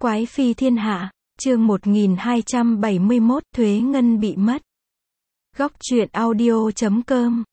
Quái phi thiên hạ, chương 1271, Thuế Ngân bị mất. Góc truyện audio.com.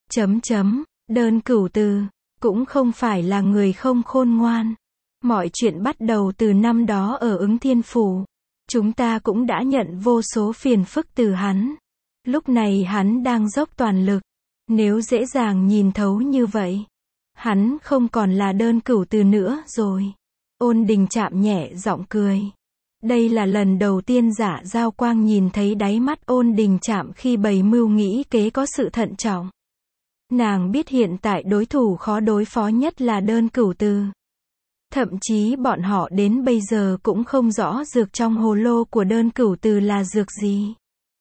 Đơn Cửu Từ, cũng không phải là người không khôn ngoan. Mọi chuyện bắt đầu từ năm đó ở Ứng Thiên Phủ. Chúng ta cũng đã nhận vô số phiền phức từ hắn. Lúc này hắn đang dốc toàn lực. Nếu dễ dàng nhìn thấu như vậy, hắn không còn là Đơn Cửu Từ nữa rồi. Ôn Đình Trạm nhẹ giọng cười. Đây là lần đầu tiên Giả Giao Quang nhìn thấy đáy mắt Ôn Đình Trạm khi bày mưu nghĩ kế có sự thận trọng. Nàng biết hiện tại đối thủ khó đối phó nhất là Đơn Cửu Từ. Thậm chí bọn họ đến bây giờ cũng không rõ dược trong hồ lô của Đơn Cửu Từ là dược gì.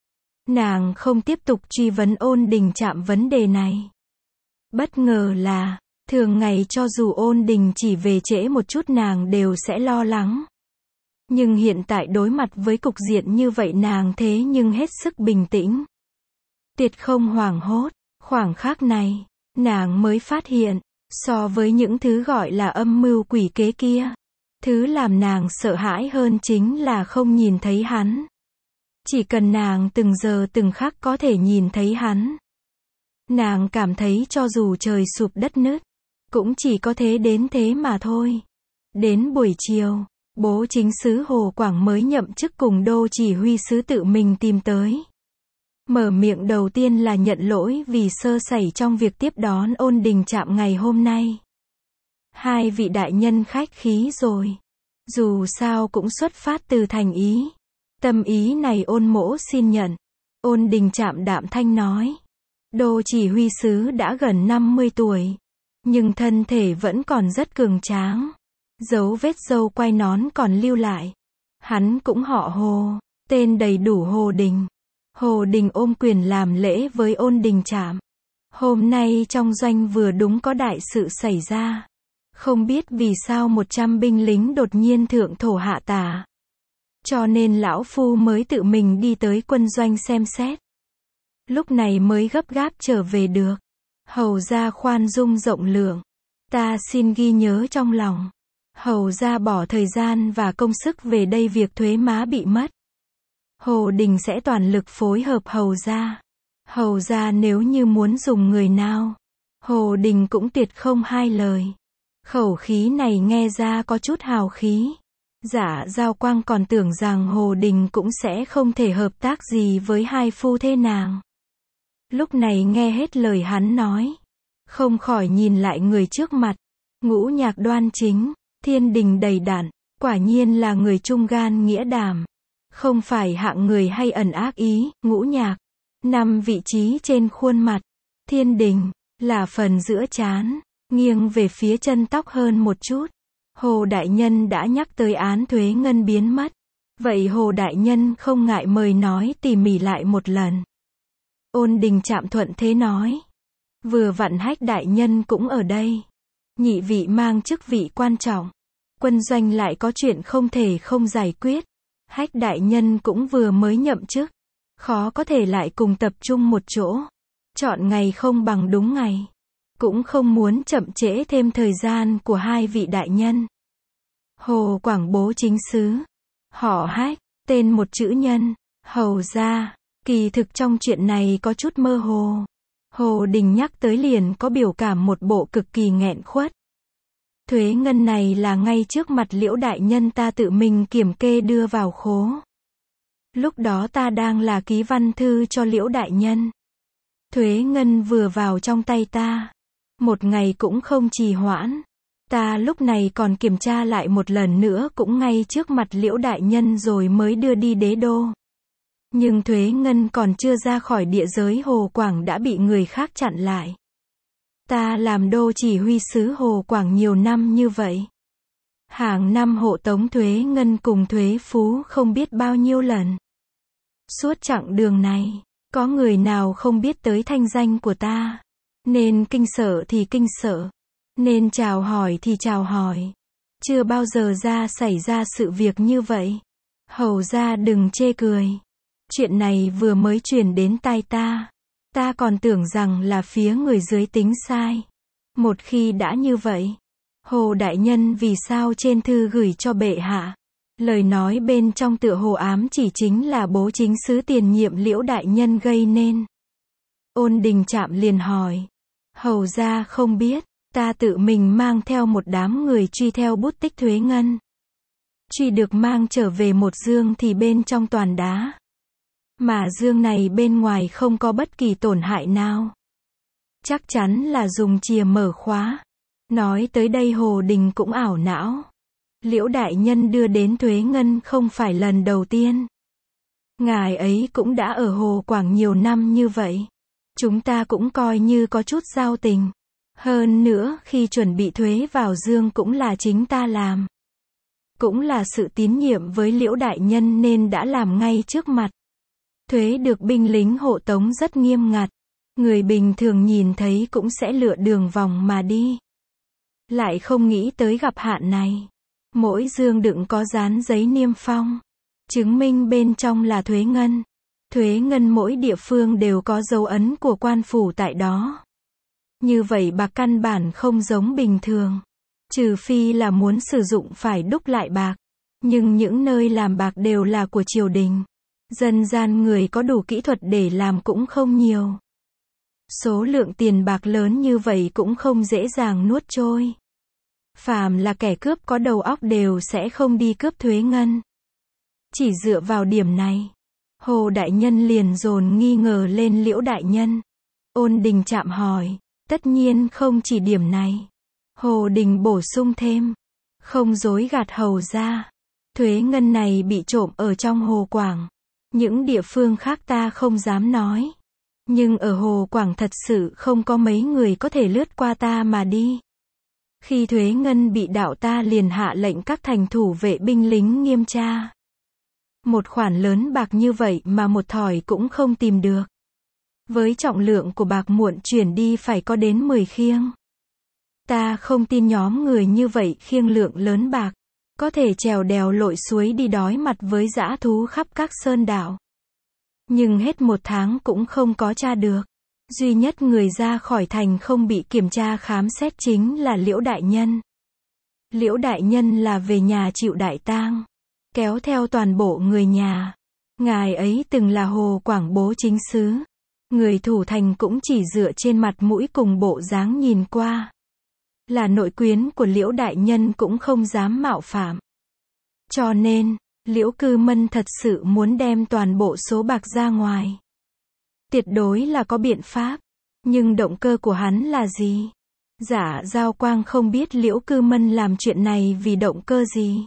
Nàng không tiếp tục truy vấn Ôn Đình Trạm vấn đề này. Bất ngờ là, thường ngày cho dù Ôn Đình chỉ về trễ một chút nàng đều sẽ lo lắng. Nhưng hiện tại đối mặt với cục diện như vậy nàng thế nhưng hết sức bình tĩnh. Tuyệt không hoảng hốt, khoảng khắc này, nàng mới phát hiện, so với những thứ gọi là âm mưu quỷ kế kia, thứ làm nàng sợ hãi hơn chính là không nhìn thấy hắn. Chỉ cần nàng từng giờ từng khắc có thể nhìn thấy hắn, nàng cảm thấy cho dù trời sụp đất nứt, cũng chỉ có thế đến thế mà thôi. Đến buổi chiều, Bố Chính sứ Hồ Quảng mới nhậm chức cùng Đô chỉ huy sứ tự mình tìm tới. Mở miệng đầu tiên là nhận lỗi vì sơ sẩy trong việc tiếp đón Ôn Đình Trạm ngày hôm nay. Hai vị đại nhân khách khí rồi. Dù sao cũng xuất phát từ thành ý. Tâm ý này ôn mỗ xin nhận. Ôn Đình Trạm đạm thanh nói. Đô chỉ huy sứ đã gần 50 tuổi. Nhưng thân thể vẫn còn rất cường tráng. Dấu vết râu quai nón còn lưu lại. Hắn cũng họ Hồ, tên đầy đủ Hồ Đình. Hồ Đình ôm quyền làm lễ với Ôn Đình Trạm. Hôm nay trong doanh vừa đúng có đại sự xảy ra. Không biết vì sao 100 binh lính đột nhiên thượng thổ hạ tả. Cho nên lão phu mới tự mình đi tới quân doanh xem xét. Lúc này mới gấp gáp trở về được. Hầu gia khoan dung rộng lượng. Ta xin ghi nhớ trong lòng. Hầu gia bỏ thời gian và công sức về đây việc thuế má bị mất. Hồ Đình sẽ toàn lực phối hợp Hầu gia. Hầu gia nếu như muốn dùng người nào, Hồ Đình cũng tuyệt không hai lời. Khẩu khí này nghe ra có chút hào khí. Giả Giao Quang còn tưởng rằng Hồ Đình cũng sẽ không thể hợp tác gì với hai phu thê nàng. Lúc này nghe hết lời hắn nói, không khỏi nhìn lại người trước mặt. Ngũ nhạc đoan chính, thiên đình đầy đặn, quả nhiên là người trung gan nghĩa đảm. Không phải hạng người hay ẩn ác ý. Ngũ nhạc, 5 vị trí trên khuôn mặt. Thiên đình, là phần giữa trán, nghiêng về phía chân tóc hơn một chút. Hồ Đại Nhân đã nhắc tới án thuế ngân biến mất. Vậy Hồ Đại Nhân không ngại mời nói tỉ mỉ lại một lần. Ôn Đình Trạm thuận thế nói. Vừa vặn Hách Đại Nhân cũng ở đây. Nhị vị mang chức vị quan trọng. Quân doanh lại có chuyện không thể không giải quyết. Hách Đại Nhân cũng vừa mới nhậm chức. Khó có thể lại cùng tập trung một chỗ. Chọn ngày không bằng đúng ngày. Cũng không muốn chậm trễ thêm thời gian của hai vị đại nhân. Hồ Quảng Bố Chính sứ. Họ Hách, tên một chữ nhân. Hầu gia. Kỳ thực trong chuyện này có chút mơ hồ. Hồ Đình nhắc tới liền có biểu cảm một bộ cực kỳ nghẹn khuất. Thuế ngân này là ngay trước mặt Liễu Đại Nhân ta tự mình kiểm kê đưa vào khố. Lúc đó ta đang là ký văn thư cho Liễu Đại Nhân. Thuế ngân vừa vào trong tay ta. Một ngày cũng không trì hoãn. Ta lúc này còn kiểm tra lại một lần nữa cũng ngay trước mặt Liễu Đại Nhân rồi mới đưa đi đế đô. Nhưng thuế ngân còn chưa ra khỏi địa giới Hồ Quảng đã bị người khác chặn lại. Ta làm đô chỉ huy sứ Hồ Quảng nhiều năm như vậy. Hàng năm hộ tống thuế ngân cùng thuế phú không biết bao nhiêu lần. Suốt chặng đường này, có người nào không biết tới thanh danh của ta. Nên kinh sợ thì kinh sợ. Nên chào hỏi thì chào hỏi. Chưa bao giờ xảy ra sự việc như vậy. Hầu gia đừng chê cười. Chuyện này vừa mới truyền đến tai ta. Ta còn tưởng rằng là phía người dưới tính sai. Một khi đã như vậy, Hồ Đại Nhân vì sao trên thư gửi cho bệ hạ Lời nói bên trong tựa hồ ám chỉ chính là bố chính sứ tiền nhiệm Liễu đại nhân gây nên. Ôn Đình Trạm liền hỏi. Hầu ra không biết, ta tự mình mang theo một đám người truy theo bút tích thuế ngân. Truy được mang trở về một dương thì bên trong toàn đá. Mà dương này bên ngoài không có bất kỳ tổn hại nào. Chắc chắn là dùng chìa mở khóa. Nói tới đây Hồ Đình cũng ảo não. Liễu đại nhân đưa đến thuế ngân không phải lần đầu tiên. Ngài ấy cũng đã ở Hồ Quảng nhiều năm như vậy. Chúng ta cũng coi như có chút giao tình. Hơn nữa, khi chuẩn bị thuế vào dương cũng là chính ta làm. Cũng là sự tín nhiệm với Liễu đại nhân nên đã làm ngay trước mặt. Thuế được binh lính hộ tống rất nghiêm ngặt. Người bình thường nhìn thấy cũng sẽ lựa đường vòng mà đi. Lại không nghĩ tới gặp hạn này. Mỗi dương đựng có dán giấy niêm phong. Chứng minh bên trong là thuế ngân. Thuế ngân mỗi địa phương đều có dấu ấn của quan phủ tại đó. Như vậy bạc căn bản không giống bình thường. Trừ phi là muốn sử dụng phải đúc lại bạc. Nhưng những nơi làm bạc đều là của triều đình. Dân gian người có đủ kỹ thuật để làm cũng không nhiều. Số lượng tiền bạc lớn như vậy cũng không dễ dàng nuốt trôi. Phàm là kẻ cướp có đầu óc đều sẽ không đi cướp thuế ngân. Chỉ dựa vào điểm này, Hồ đại nhân liền dồn nghi ngờ lên Liễu đại nhân. Ôn Đình Trạm hỏi, tất nhiên không chỉ điểm này. Hồ Đình bổ sung thêm, không dối gạt hầu ra. Thuế ngân này bị trộm ở trong Hồ Quảng. Những địa phương khác ta không dám nói. Nhưng ở Hồ Quảng thật sự không có mấy người có thể lướt qua ta mà đi. Khi thuế ngân bị đạo ta liền hạ lệnh các thành thủ vệ binh lính nghiêm tra. Một khoản lớn bạc như vậy mà một thỏi cũng không tìm được. Với trọng lượng của bạc muộn chuyển đi phải có đến 10 khiêng. Ta không tin nhóm người như vậy khiêng lượng lớn bạc. Có thể trèo đèo lội suối đi đối mặt với dã thú khắp các sơn đảo. Nhưng hết một tháng cũng không có tra được. Duy nhất người ra khỏi thành không bị kiểm tra khám xét chính là Liễu đại nhân. Liễu đại nhân là về nhà chịu đại tang. Kéo theo toàn bộ người nhà. Ngài ấy từng là Hồ Quảng bố chính sứ. Người thủ thành cũng chỉ dựa trên mặt mũi cùng bộ dáng nhìn qua. Là nội quyến của Liễu đại nhân cũng không dám mạo phạm. Cho nên, Liễu Cư Mân thật sự muốn đem toàn bộ số bạc ra ngoài. Tuyệt đối là có biện pháp. Nhưng động cơ của hắn là gì? Giả Giao Quang không biết Liễu Cư Mân làm chuyện này vì động cơ gì.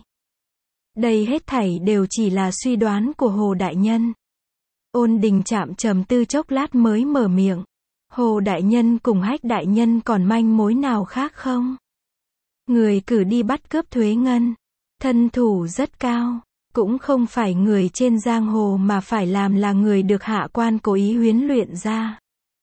Đây hết thảy đều chỉ là suy đoán của Hồ đại nhân. Ôn Đình Trạm trầm tư chốc lát mới mở miệng. Hồ đại nhân cùng Hách đại nhân còn manh mối nào khác không? Người cử đi bắt cướp thuế ngân. Thân thủ rất cao. Cũng không phải người trên giang hồ mà phải làm là người được hạ quan cố ý huấn luyện ra.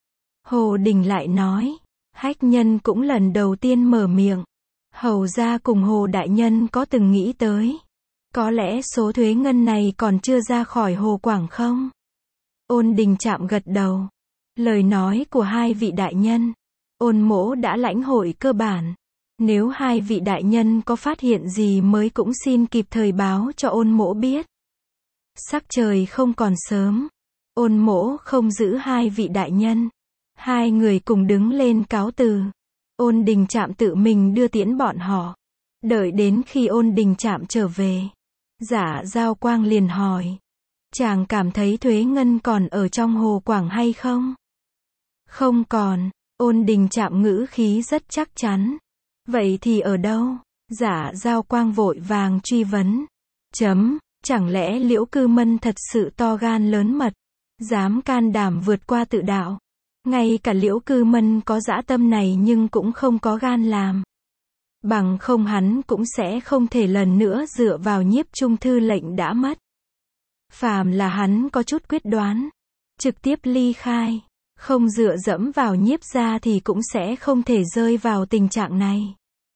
Hồ Đình lại nói. Hách nhân cũng lần đầu tiên mở miệng. Hầu ra cùng Hồ đại nhân có từng nghĩ tới. Có lẽ số thuế ngân này còn chưa ra khỏi Hồ Quảng không? Ôn Đình Trạm gật đầu. Lời nói của hai vị đại nhân. Ôn mỗ đã lãnh hội cơ bản. Nếu hai vị đại nhân có phát hiện gì mới cũng xin kịp thời báo cho ôn mỗ biết. Sắc trời không còn sớm. Ôn mỗ không giữ hai vị đại nhân. Hai người cùng đứng lên cáo từ. Ôn Đình Trạm tự mình đưa tiễn bọn họ. Đợi đến khi Ôn Đình Trạm trở về. Giả Giao Quang liền hỏi. Chàng cảm thấy thuế ngân còn ở trong Hồ Quảng hay không? Không còn. Ôn Đình Trạm ngữ khí rất chắc chắn. Vậy thì ở đâu? Giả Giao Quang vội vàng truy vấn. Chẳng lẽ Liễu Cư Mân thật sự to gan lớn mật, dám can đảm vượt qua tự đạo? Ngay cả Liễu Cư Mân có dã tâm này nhưng cũng không có gan làm. Bằng không hắn cũng sẽ không thể lần nữa dựa vào Nhiếp Trung thư lệnh đã mất. Phàm là hắn có chút quyết đoán, trực tiếp ly khai, không dựa dẫm vào Nhiếp gia thì cũng sẽ không thể rơi vào tình trạng này.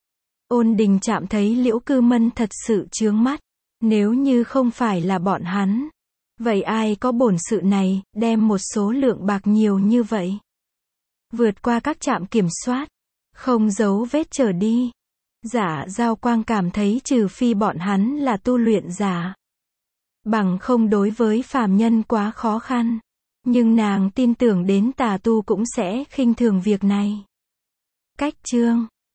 Ôn Đình Trạm thấy Liễu Cư Mân thật sự chướng mắt. Nếu như không phải là bọn hắn, vậy ai có bổn sự này, đem một số lượng bạc nhiều như vậy, vượt qua các trạm kiểm soát, không giấu vết trở đi. Dạ Giao Quang cảm thấy trừ phi bọn hắn là tu luyện giả, bằng không đối với phàm nhân quá khó khăn. Nhưng nàng tin tưởng đến tà tu cũng sẽ khinh thường việc này. Cách chương